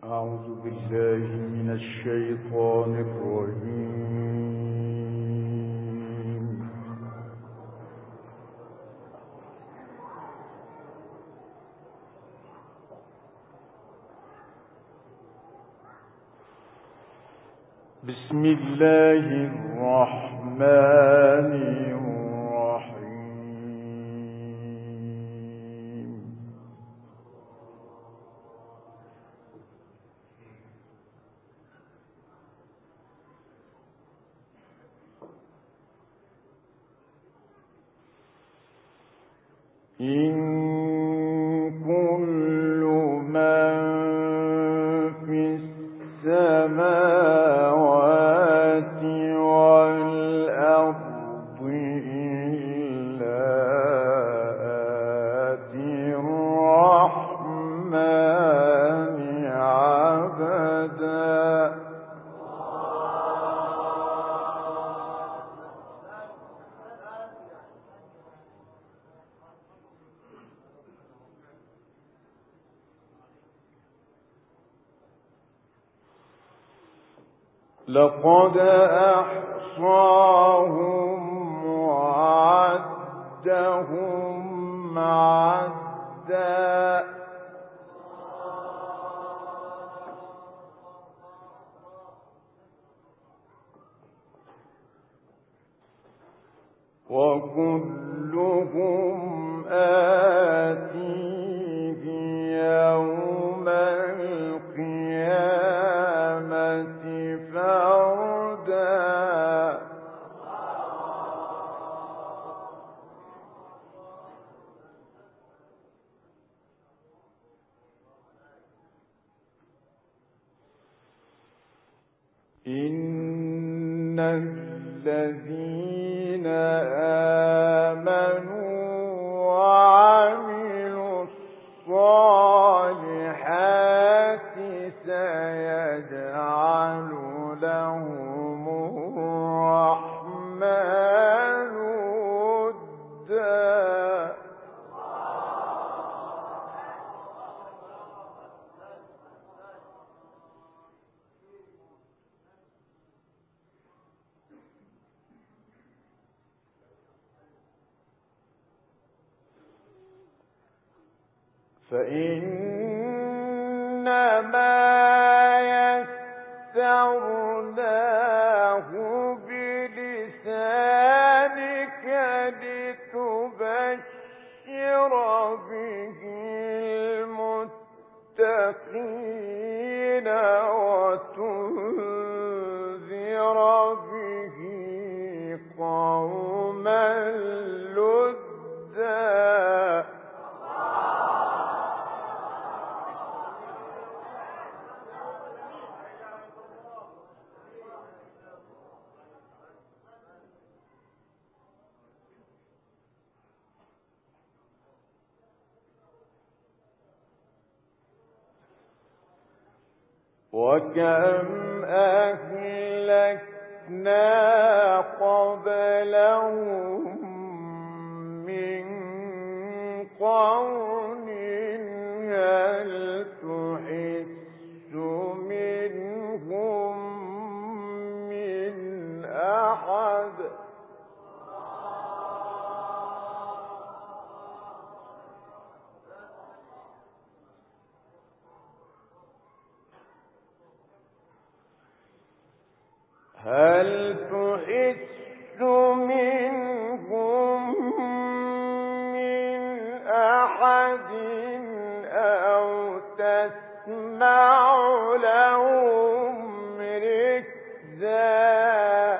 أعوذ بالله من الشيطان الرجيم. بسم الله الرحمن الرحيم. إن كل من في السماوات والأرض إلا آتي الرحمن عبدا. لقد أحصاهم وعدهم عدا. وكلهم آتيه يوم القيامة فردا. إن الذين آمنوا وعملوا الصالحات سيجعل لهم الرحمن ودا. فإنما يسرناه بلسانك لتبشر به المتقين وتنذر به قوما لدا. وكم أهلكنا قبلهم من قرن هل تحس منهم من أحد. هل تحس منهم من أحد أو تسمع لهم ركزا.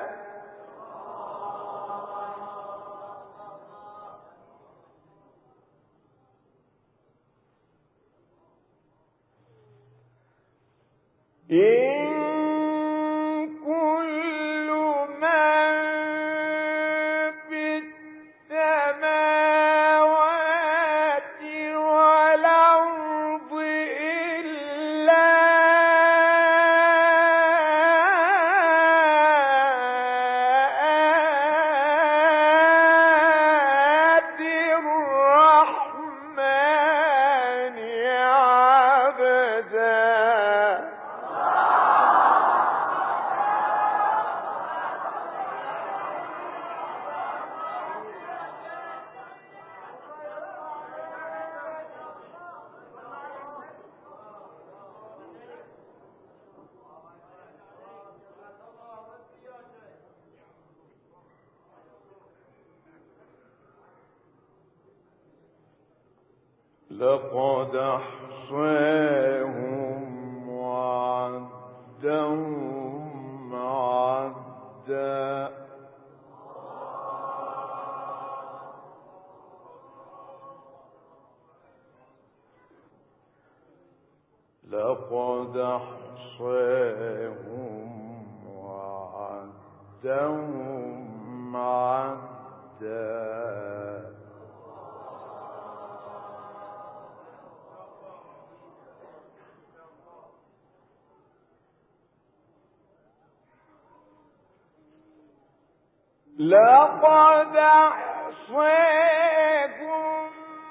الرحمن عبدا. لقد أحصاهم وعدهم عدا لقد أحصاهم وعدهم عدا لقد أحصاهم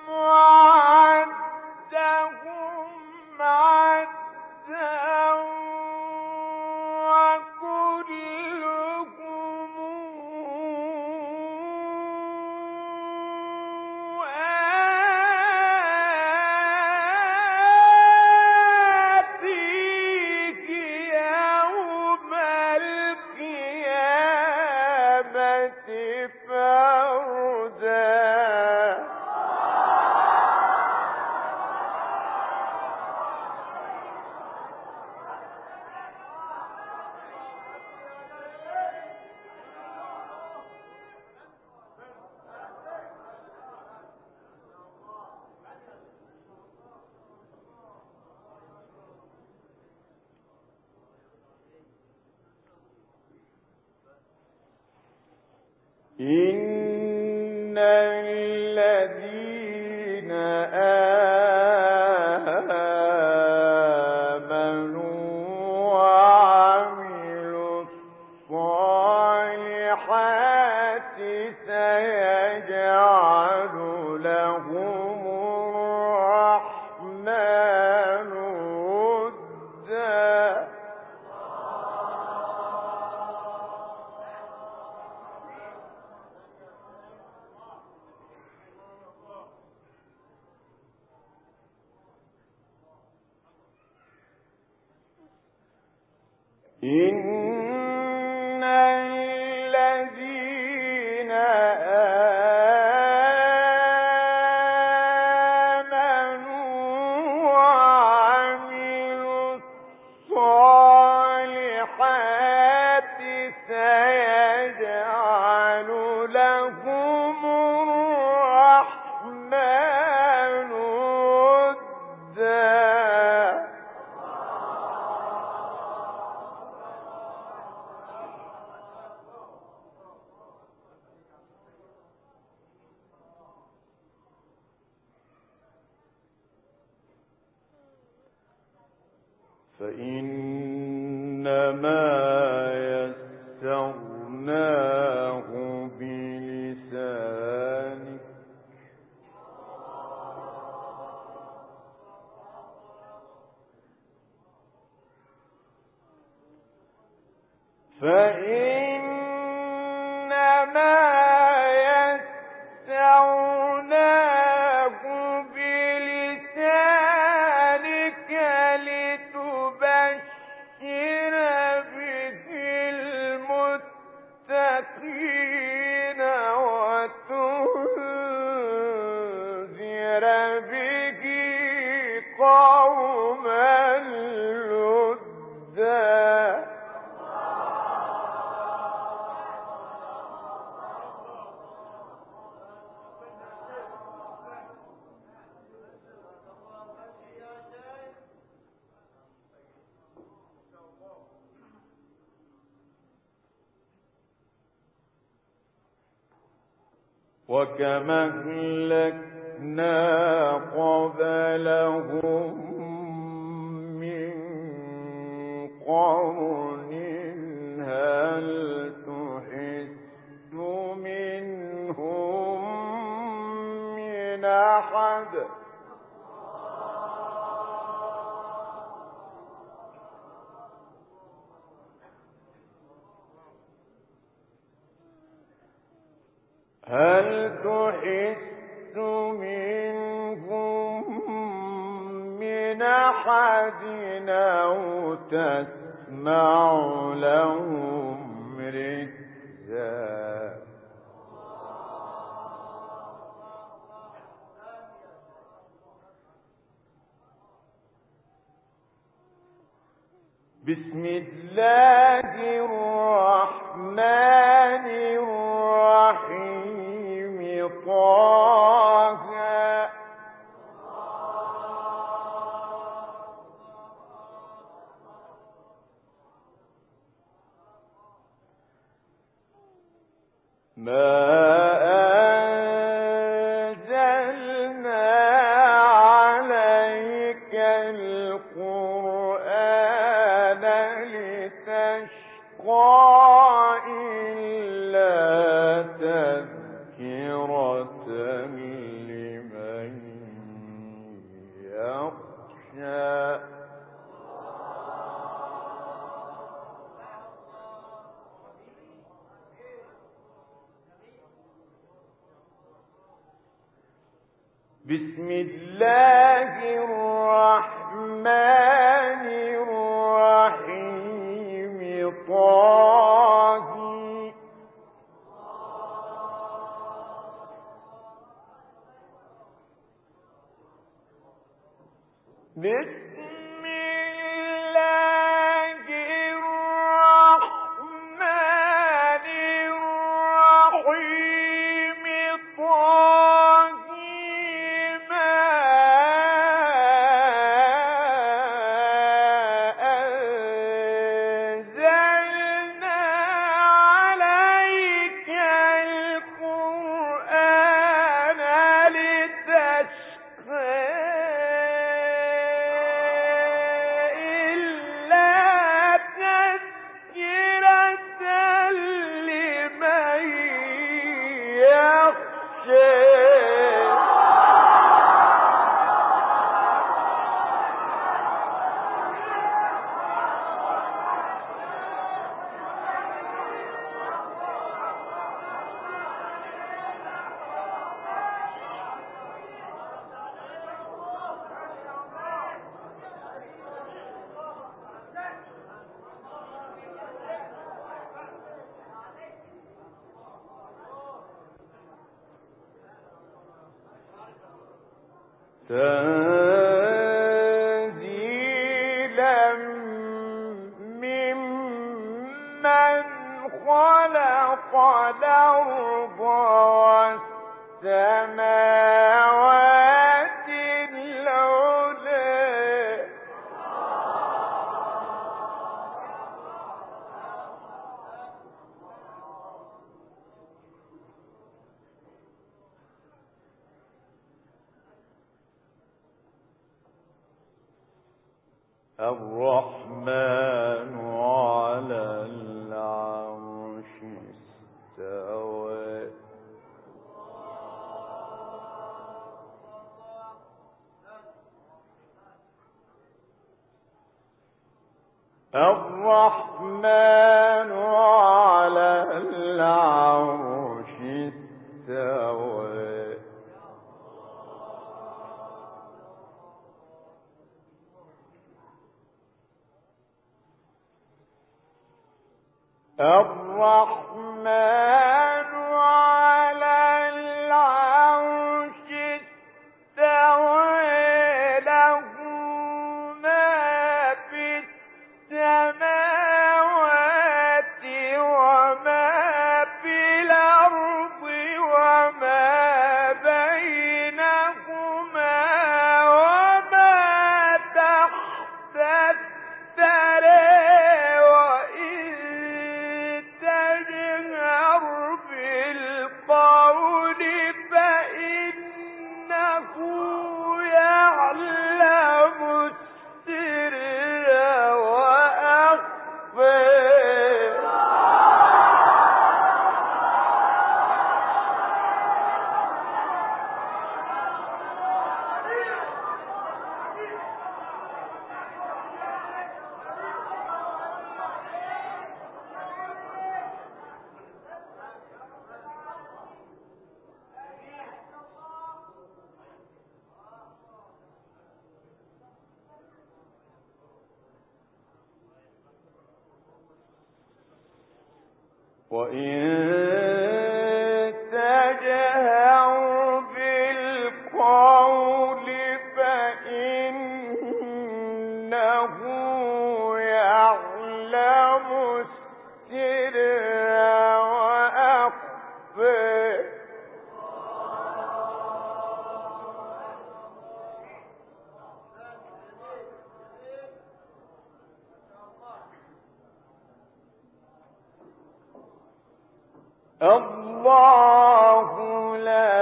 وعدهم عدا وكلهم آتيه يوم القيامة فردا إن الذين آمنوا وعملوا الصالحات سيجعل لهم الرحمن ودا إن الذين آمنوا وعملوا الصالحات سيجعل لهم الرحمن ودا فإنما يسرناه بلسانك فإنما يسرناه بلسانك لتبشر به المتقين وتنذر به قوما لدا وكما أهلكنا قبلهم من قرن هل تحس منهم من أحد هل تحس منهم من أحد أو تسمع لهم ركزا بسم الله الرحمن الرحيم طه ما أنزلنا عليك القرآن لتشقى إلا تذكرة لمن يخشى بسم الله الرحمن الرحيم طه بسم الله الرحمن الرحيم طه ما أنزلنا عليك القرآن لتشقى تنزيلا ممن خلق الأرض والسماوات العلى الرحمن على العرش استوى الرحمن على العرش استوى الرحمن على العرش استوى له ما في السماوات وما في الأرض وما بينهما وما تحت الثرى بالقول فإنه يعلم السر وأخفى وإن تجهر بالقول فإنه يعلم سرا وأخفى الله لا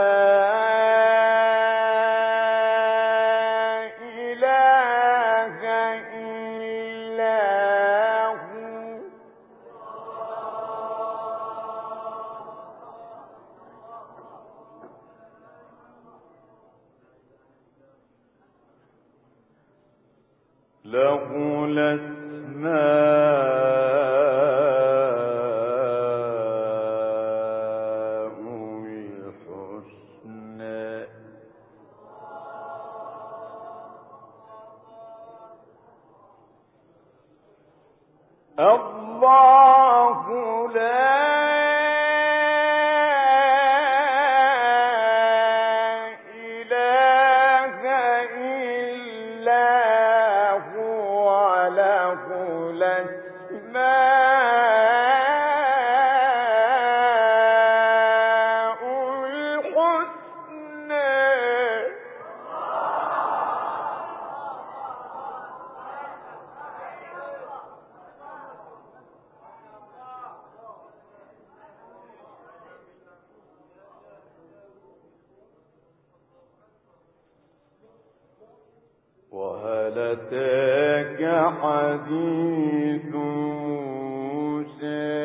إله إلا هو له الأسماء الحسنى الله لا إله إلا هو له الأسماء الحسنى وهل أتاك حديث موسى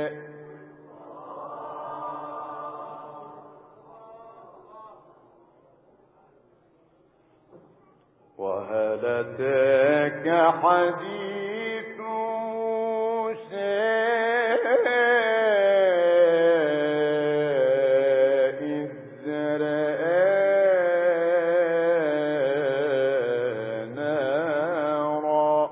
وهل أتاك حديث موسى إذ رأى نارا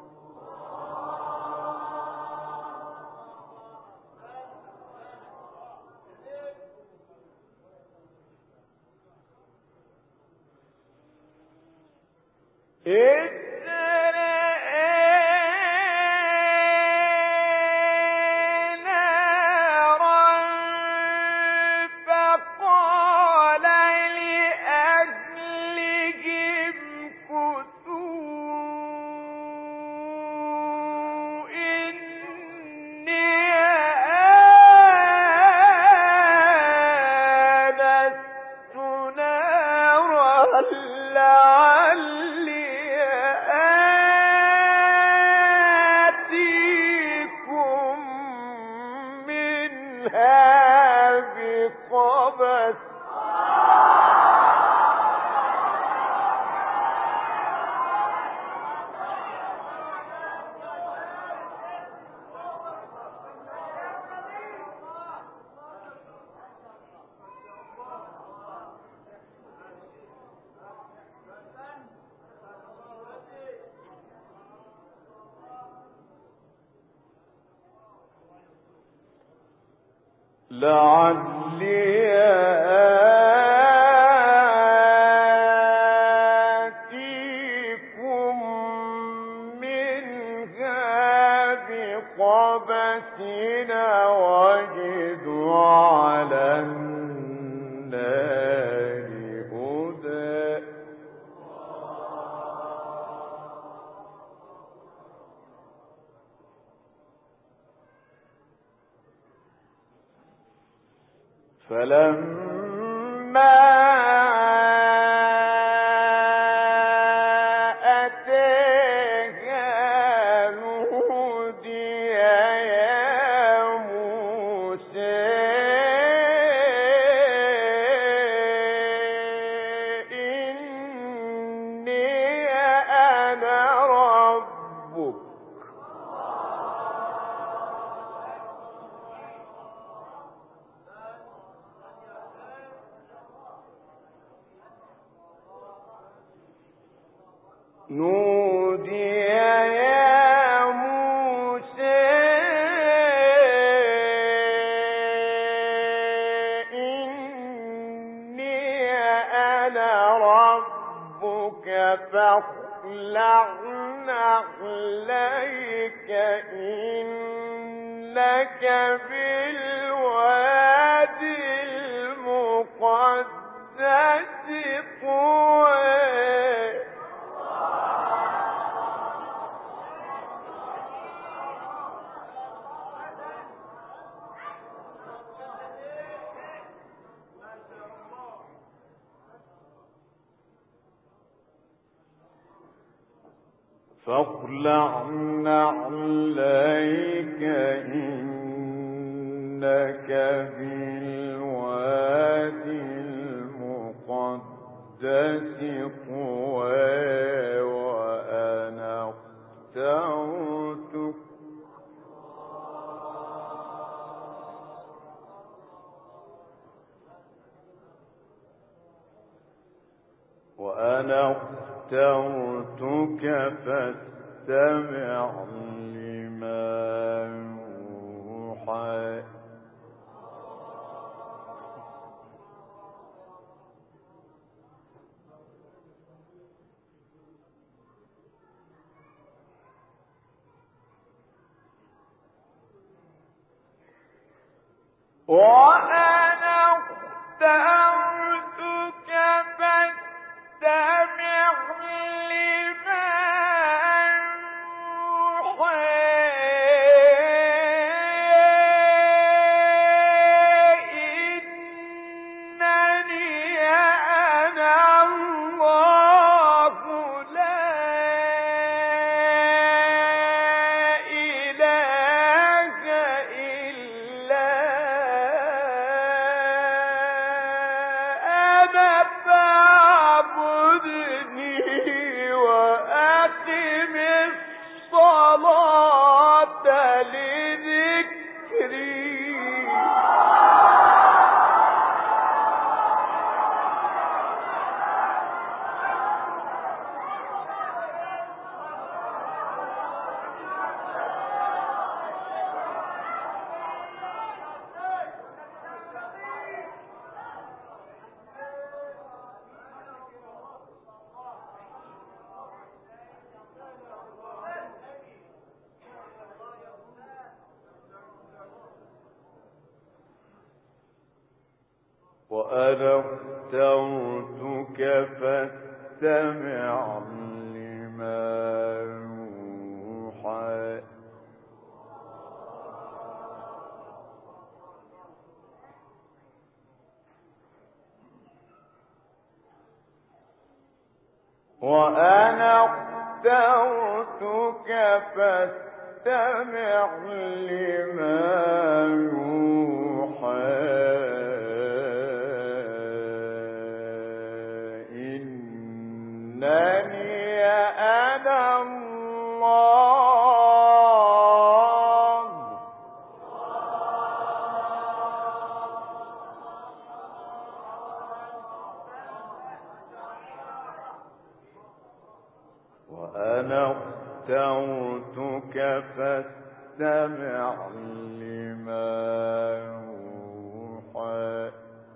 فقال لأهلهم كثوا إني آنست نارا لعلي آتيكم منها بقبس لعلي آتيكم منها بقبس وجد على النار هدى فلما أتاها نودي يا موسى إني أنا ربك نودي يا موسى إني أنا ربك فاخلع نعليك إن بالوادي المقدس طوى. فاخلع نعليك إنك بالوادي المقدس طوى، وأنا اخترتك فاستمع لما يوحى. وأنا اخترتك فاستمع لما اخترتك فاستمع لما يوحى. وأنا اخترتك فاستمع لما يوحى. إنني أنا الله وأنا اخترتك فاستمع لما يوحى.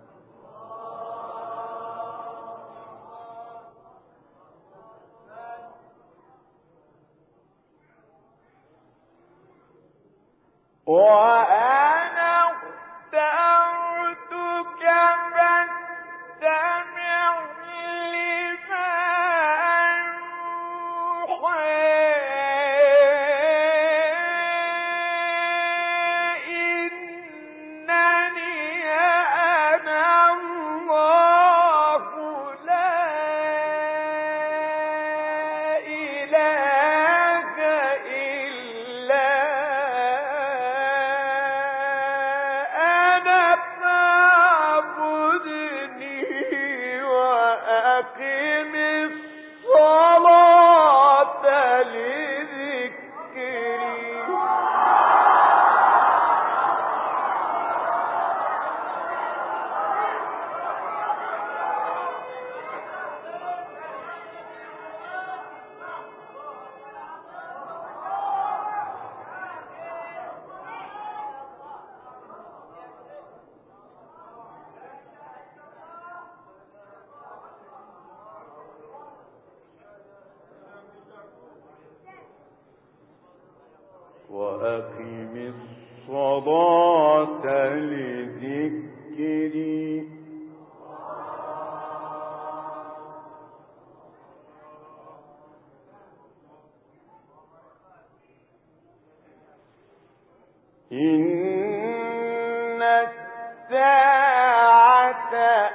وأنا اخترتك فاستمع لما وأقم الصلاة لذكري إن الساعة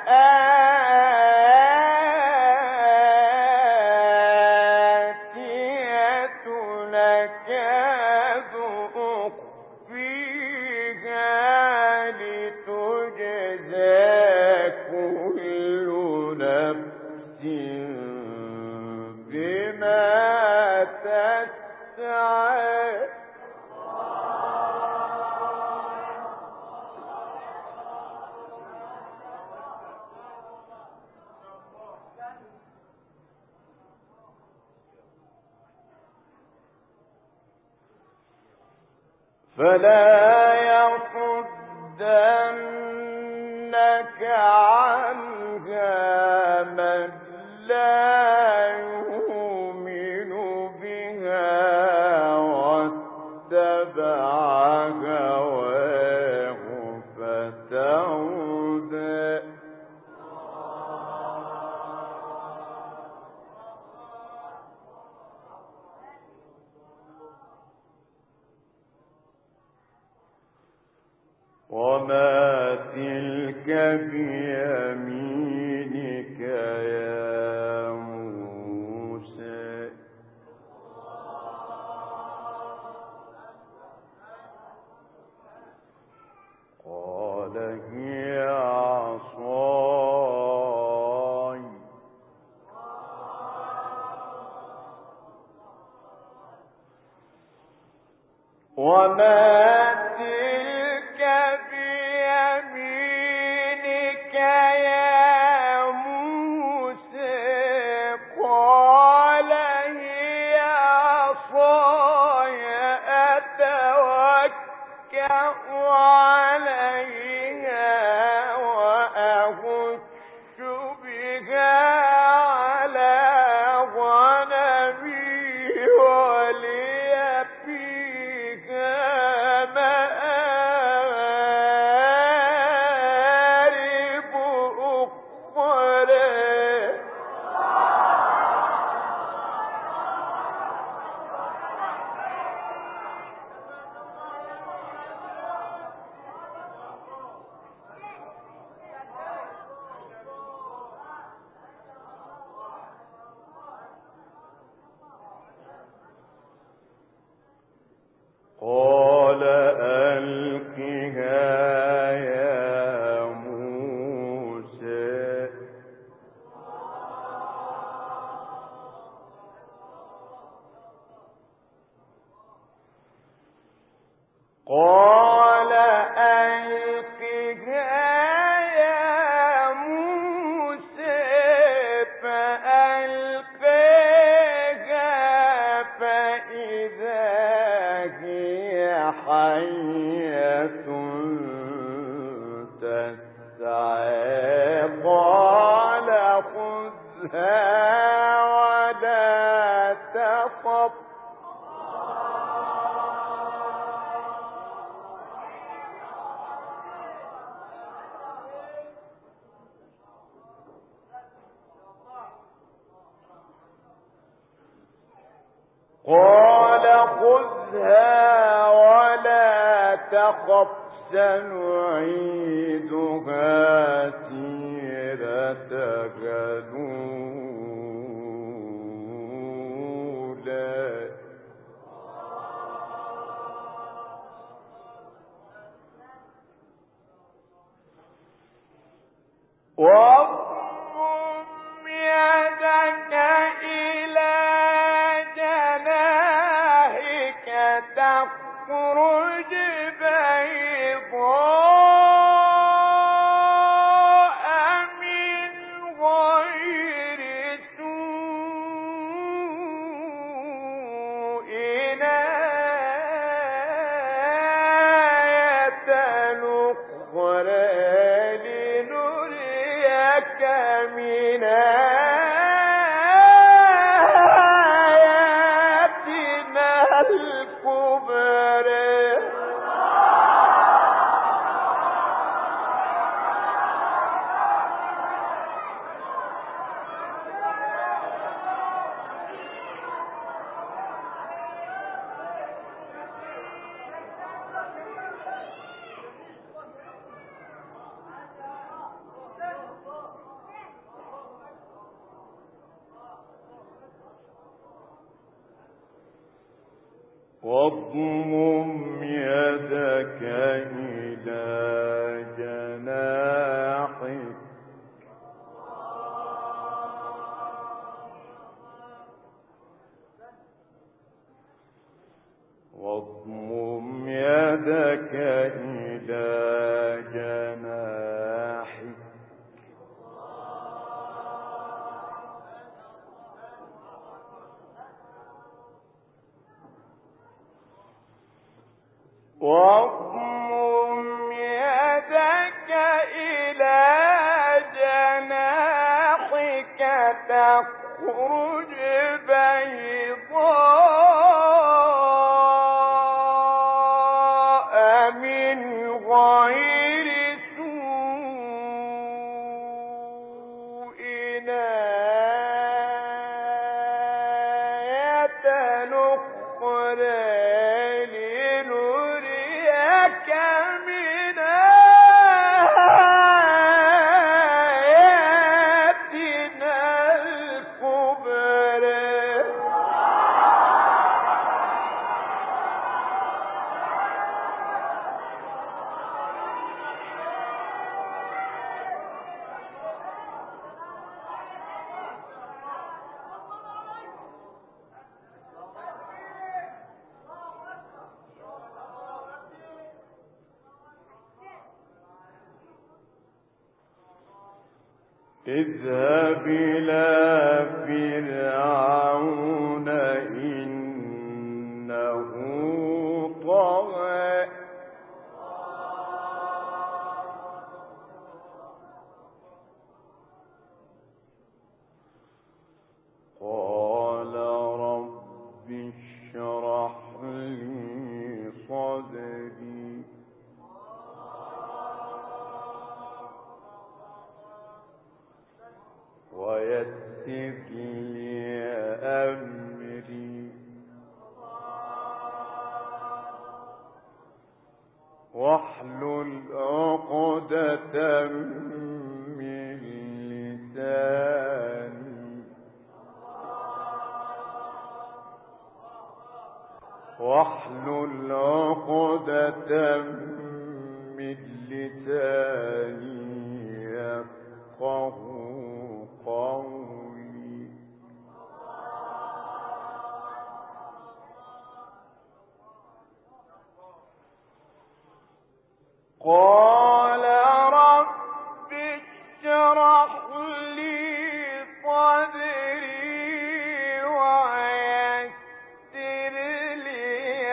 آتية نكاد أخفيها لتجزى كل نفس بما تسعى فلا يصدنك عنها من لا يؤمن بها واتبع هواه فتردى وما تلك بيمينك يا موسى قال هي عصاي وما تلك بيمينك يا موسى قال هي عصاي أتوكأ عليها وأهش بها على غنمي ولي فيها مآرب أخرى قال ألقها يا موسى قال ألقها يا موسى فألقاها فإذا هي حية تسعى قال خذها ولا تخف قال خذها ولا تخف سنعيدها سيرتها الأولى واضم يدك إلى جناحك تخرج بيضاء من غير سوء آية أخرى لنريك من آياتنا الكبرى واضمم يدك إلى جناحك واضمم يدك إلى جناحك واضمم يدك إلى جناحك تخرج بيضاء من غير سوء آية أخرى لنريك من آياتنا الكبرى اذهب إلى فرعون إنه طغى قال رب اشرح لي صدري ويسر لي أمري واحلل عقدة من لساني واحلل عقدة من لساني يفقه قولي قال رب اشرح لي صدري ويسر لي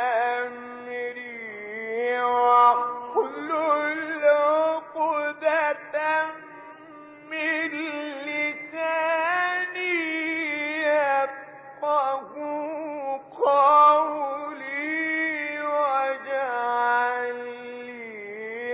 أمري واحلل عقدة من لساني يفقه قولي واجعل لي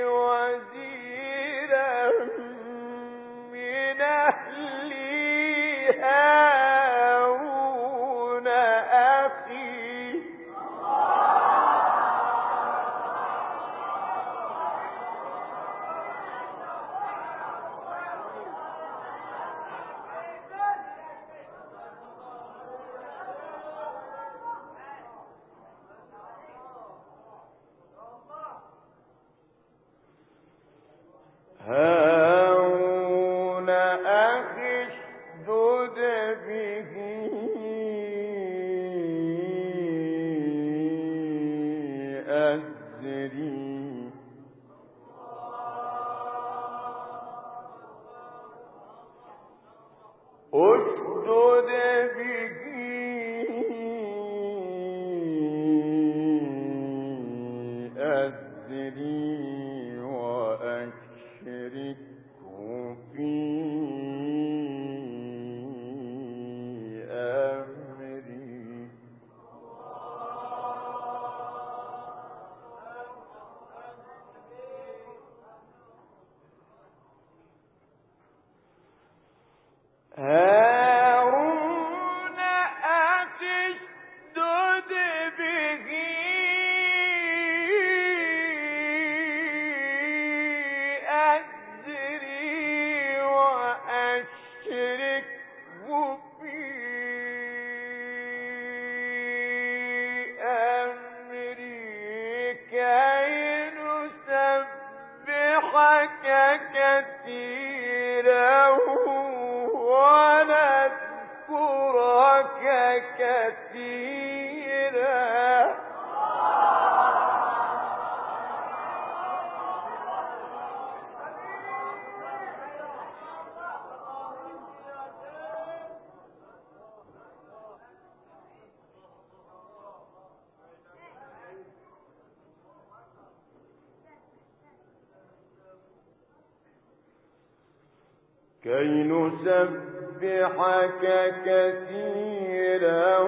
كي نسبحك كثيرا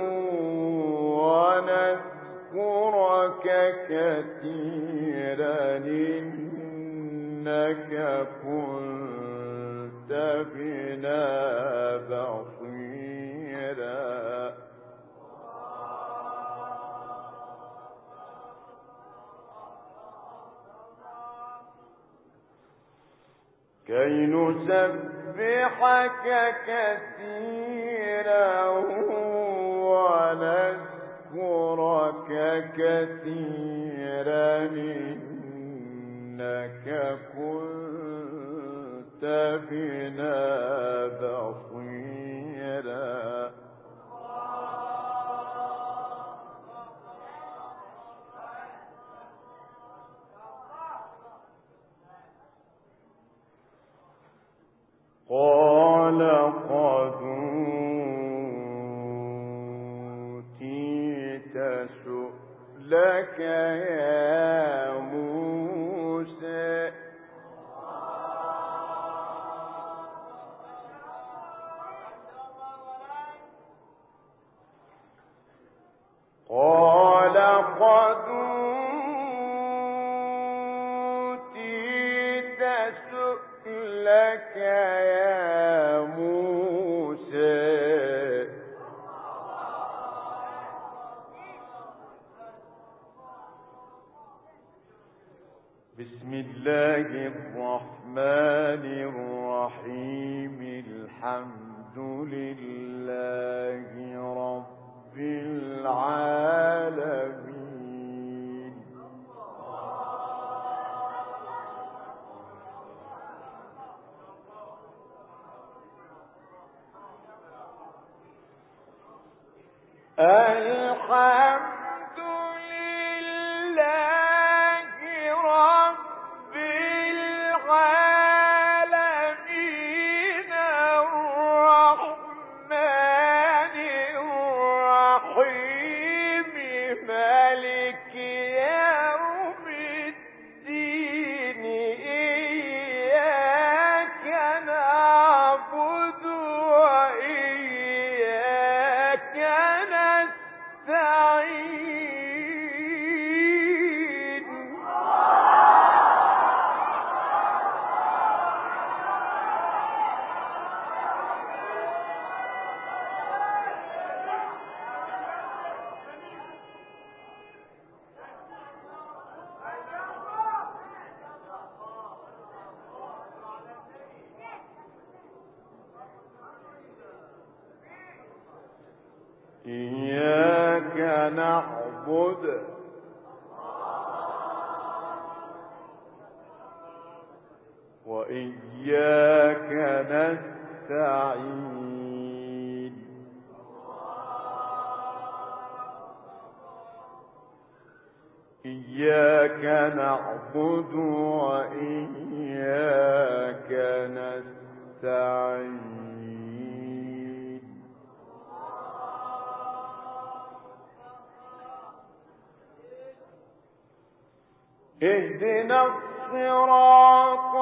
ونذكرك كثيرا إنك كنت بنا بصيرا كي نسبحك كثيرا ونذكرك كثيرا إنك كنت بنا بصيرا قال قد أوتيت سؤلك يا موسى قال قد أوتيت سؤلك يا موسى بسم الله الرحمن الرحيم الحمد لله رب العالمين الحمد لله رب العالمين الرحمن الرحيم مالك يوم الدين إياك نعبد وإياك نستعين إياك نعبد وإياك نستعين إياك نعبد وإياك نستعين اهدنا الصراط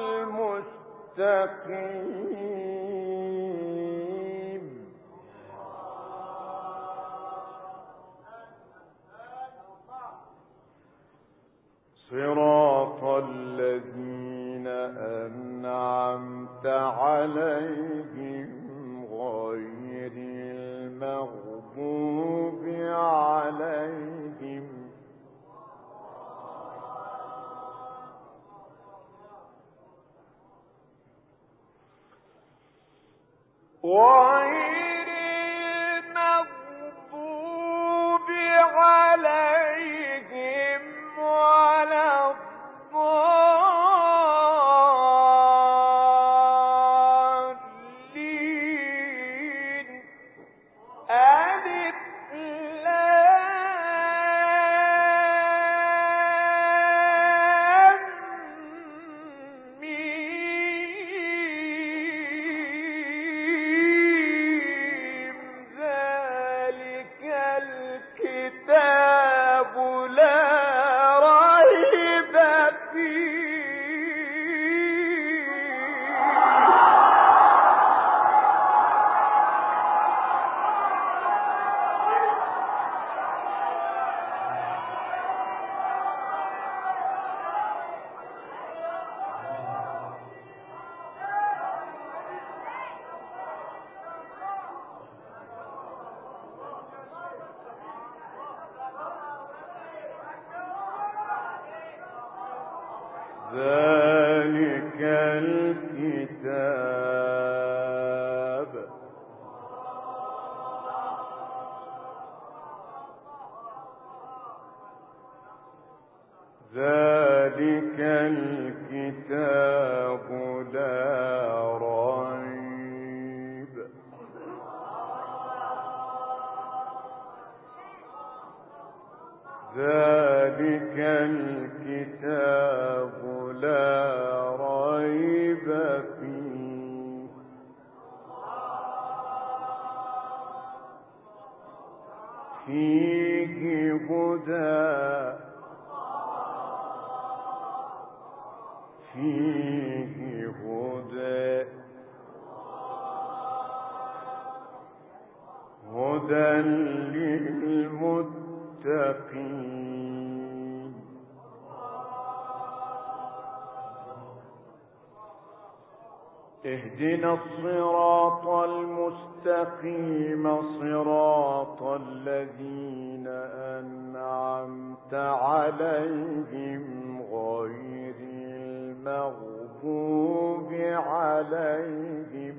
المستقيم صراط الذين أنعمت عليهم غير المغضوب عليهم غير المغضوب عليهم ولا الضالين ألف لام ميم ذلك الكتاب لا ريب ذلك الكتاب لا ريب فيه هدى للمتقين اهدنا الصراط المستقيم صراط الذين أنعمت عليهم غير المغضوب عليهم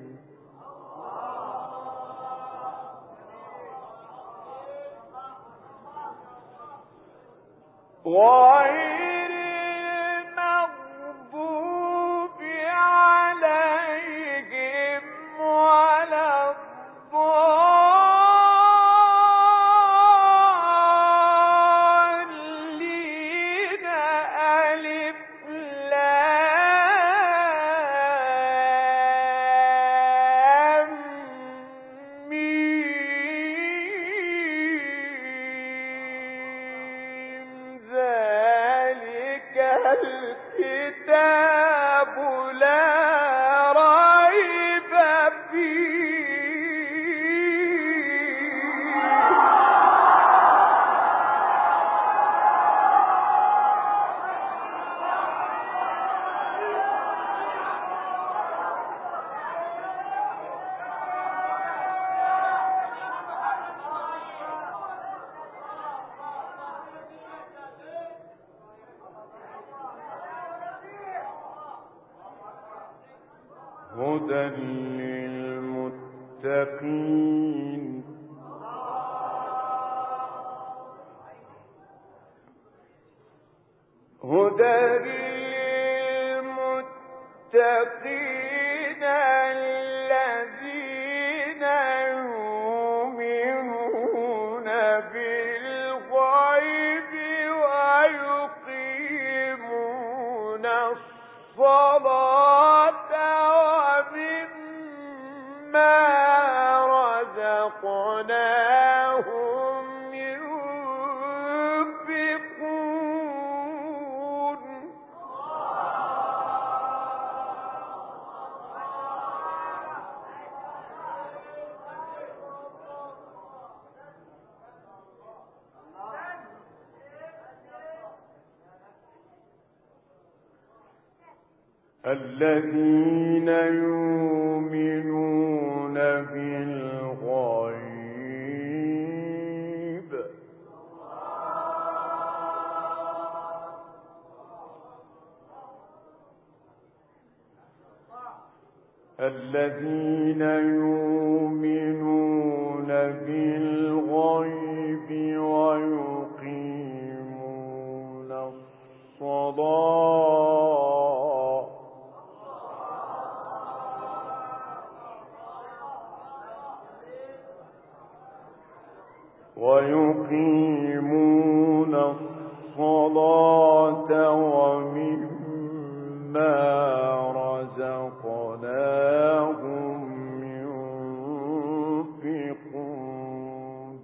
غير المغضوب عليهم ولا الضالين ألف لام ميم ذلك الكتاب لا ريب هدى للمتقين الذين يؤمنون بالغيب ويقيمون الصلاة ومما رزقناهم ينفقون الذين يؤمنون بالغيب الذين يؤمنون بالغيب ويقيمون الصلاة ومما رزقناهم ينفقون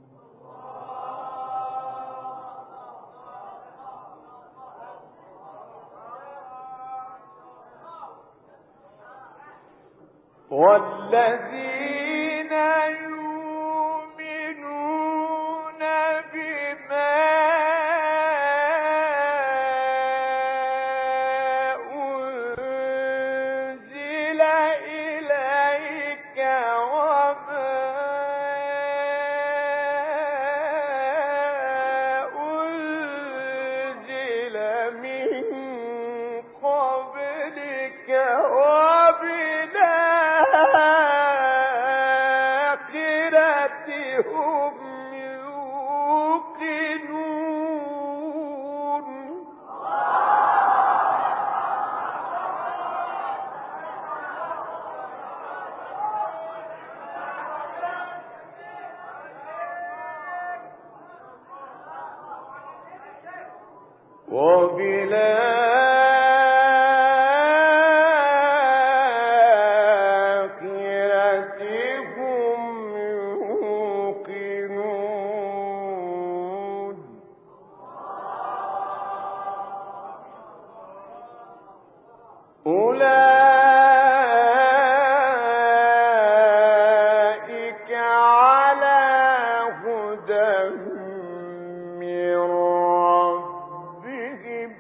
والذين يؤمنون بما أنزل إليك وما أنزل من وبالآخرة هم يوقنون أولئك على هدى من ربهم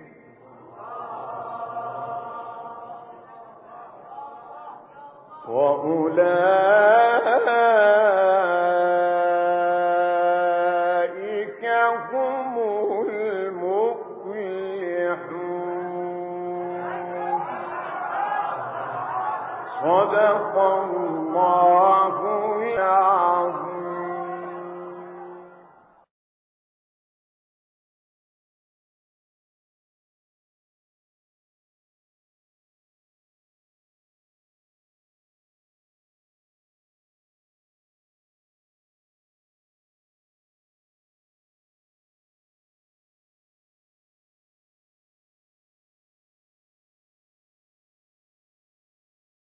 وأولئك هم المفلحون. صدق الله